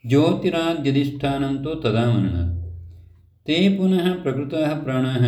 ज्योतिराद्यधिष्ठानं तु तदा मननात्। ते पुनः प्रकृताः प्राणाः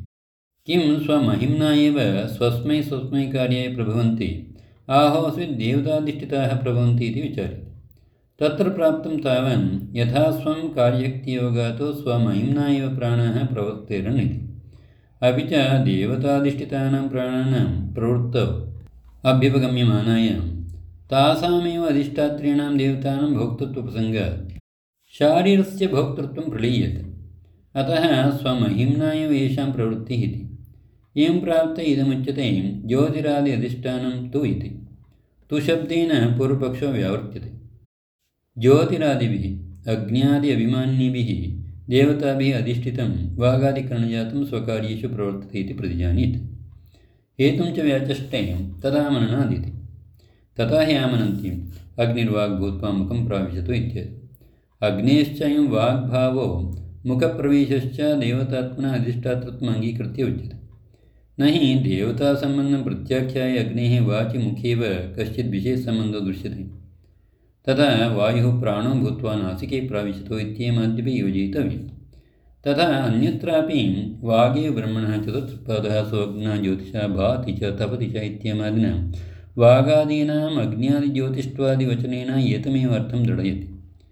किं स्वमहिम्ना एव स्वस्मै स्वस्मै कार्ये प्रभवन्ति, आहोस्वित् देवताधिष्ठिताः प्रभवन्ति इति विचार्यते। तत्र प्राप्तं तावन् यथा स्वं कार्यशक्तियोगातो स्वमहिम्ना एव प्राणाः प्रवर्तेरन् इति। अपि च देवताधिष्ठितानां प्राणानां प्रवृत्तौ अभ्युपगम्यमानायां तासामेव अधिष्ठात्रीणां देवतानां भोक्तृत्वप्रसङ्गात् शारीरस्य भोक्तृत्वं प्रलीयते। अतः स्वमहिम्ना एव येषां प्रवृत्तिः इति। एवं प्राप्त इदमुच्यते ज्योतिरादि अधिष्ठानं तु इति। तु शब्देन पूर्वपक्षो व्यावर्त्यते। ज्योतिरादिभिः अग्न्यादि अभिमानिभिः देवताभिः अधिष्ठितं वागादिकरणजातं स्वकार्येषु प्रवर्तते इति प्रतिजानीत। हेतुं च व्याचष्टे तदा मननादिति। तथा हि आमनन्ति अग्निर्वाग् भूत्वा मुखं प्राविशतु इत्येतत्। अग्नेश्चयं वाग्भावो मुखप्रवेशश्च देवतात्मना अधिष्ठातृत्वम् अङ्गीकृत्य उच्यते। न हि देवतासम्बन्धं प्रत्याख्याय अग्नेः वाचि मुखेव कश्चित् विशेषसम्बन्धो दृश्यते। तथा वायुः प्राणो भूत्वा नासिके प्राविशतो इत्येमाद्यपि योजयितव्यम्। तथा अन्यत्रापि वागे ब्रह्मणः चतुर्थपादः सोऽग्निः ज्योतिषा भाति च तपति च इत्येमादिना वागादीनाम् अग्न्यादिज्योतिष्ट्वादिवचनेन एतमेव अर्थं दृढयति।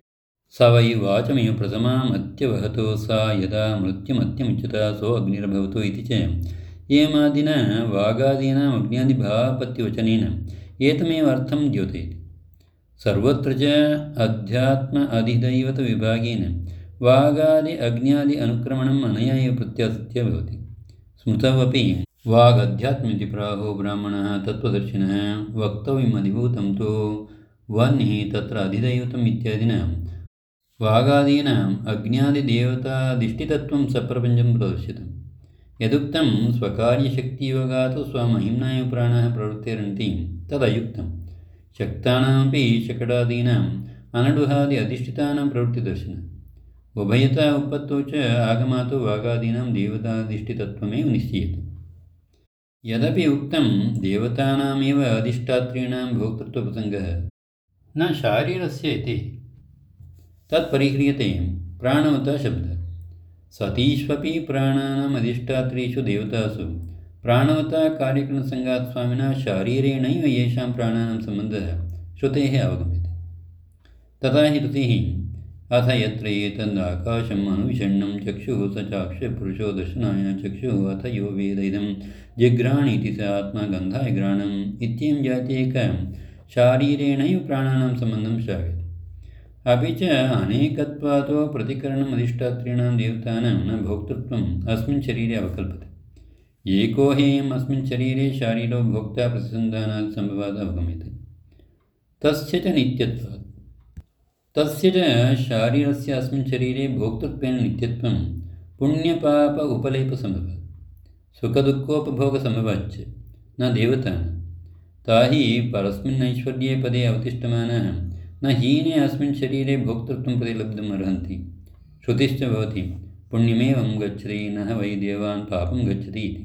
स वै वाचमिव प्रथमामत्यवहतो सा यदा मृत्युमत्यमुच्यता सो अग्निर्भवतु इति च एमादिना वागादीनाम् अग्न्यादिभावपत्तिवचनेन एतमेव अर्थं द्योतयति। सर्वत्र च अध्यात्म अधिदैवतविभागेन वागादि अग्न्यादि अनुक्रमणम् अनया एव प्रत्यासत्या भवति। स्मृतौ अपि वागध्यात्मेति प्राहो ब्राह्मणः तत्त्वदर्शिनः वक्तव्यमधिभूतं तु वह्निः तत्र अधिदैवतम् इत्यादिना वागादीनाम् अग्न्यादिदेवताधिष्ठितत्वं सप्रपञ्चं प्रदर्शितम्। यदुक्तं स्वकार्यशक्तियोगात् स्वमहिम्ना एव प्राणाः प्रवृत्तेरन्ति तदयुक्तं। शक्तानामपि शकटादीनाम् अनडुहादि अधिष्ठितानां प्रवृत्तिदर्शनम्। उभयता उत्पत्तौ च आगमात् वागादीनां देवताधिष्ठितत्वमेव निश्चीयते। यदपि उक्तं देवतानामेव अधिष्ठात्रीणां भोक्तृत्वप्रसङ्गः न शारीरस्य इति तत्परिह्रियते प्राणवता शब्दः। सतीष्वपि प्राणानाम् अधिष्ठात्रीषु देवतासु प्राणवता कार्यकरणसङ्गात् स्वामिना शारीरेणैव येषां प्राणानां सम्बन्धः श्रुतेः अवगम्यते। तथा हि ऋतिः अथ यत्र एतदाकाशम् अनुविषण्णं चक्षुः स चाक्षपुरुषो दर्शनाय चक्षुः अथ यो वेद इदं जिघ्राणीति स आत्मा गन्धाय घ्राणम् इत्येवं जात्येक शारीरेणैव प्राणानां सम्बन्धं श्राव्यते। अपि च अनेकत्वातो प्रतिकरणम् अधिष्ठात्रीणां देवतानां न भोक्तृत्वम् अस्मिन् शरीरे अवकल्पते। एको हेयम् अस्मिन् शरीरे शारीरो भोक्ता प्रतिसन्धानात् सम्भवात् अवगम्यते। तस्य च नित्यत्वात् तस्य च शारीरस्य अस्मिन् शरीरे भोक्तृत्वेन नित्यत्वं पुण्यपाप उपलेपसम्भवात् सुखदुःखोपभोगसम्भवाच्च न देवतानां। ता हि परस्मिन्नैश्वर्ये पदे अवतिष्ठमानाः न हीने अस्मिन् शरीरे भोक्तृत्वं प्रतिलब्धुम् अर्हन्ति। श्रुतिश्च भवति पुण्यमेवं गच्छति न वै देवान् पापं गच्छति इति।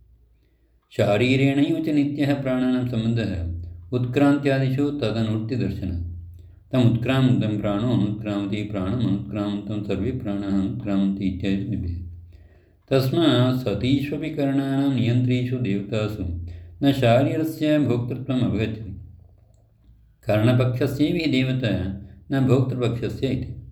शारीरेणैव च नित्यः प्राणानां सम्बन्धः उत्क्रान्त्यादिषु तदनुवृत्तिदर्शनात्। तमुत्क्रामन्तं प्राणो अनुत्क्रामति प्राणम् अनुत्क्रामन्तं सर्वे प्राणाः अनुत्क्रामन्ति इत्यादि निभ्यते। तस्मात् सतीष्वपि करणानां नियन्त्रेषु देवतासु न शारीरस्य भोक्तृत्वम् अवगच्छति। करणपक्षस्यैव हि देवता न भोक्तृपक्षस्य इति।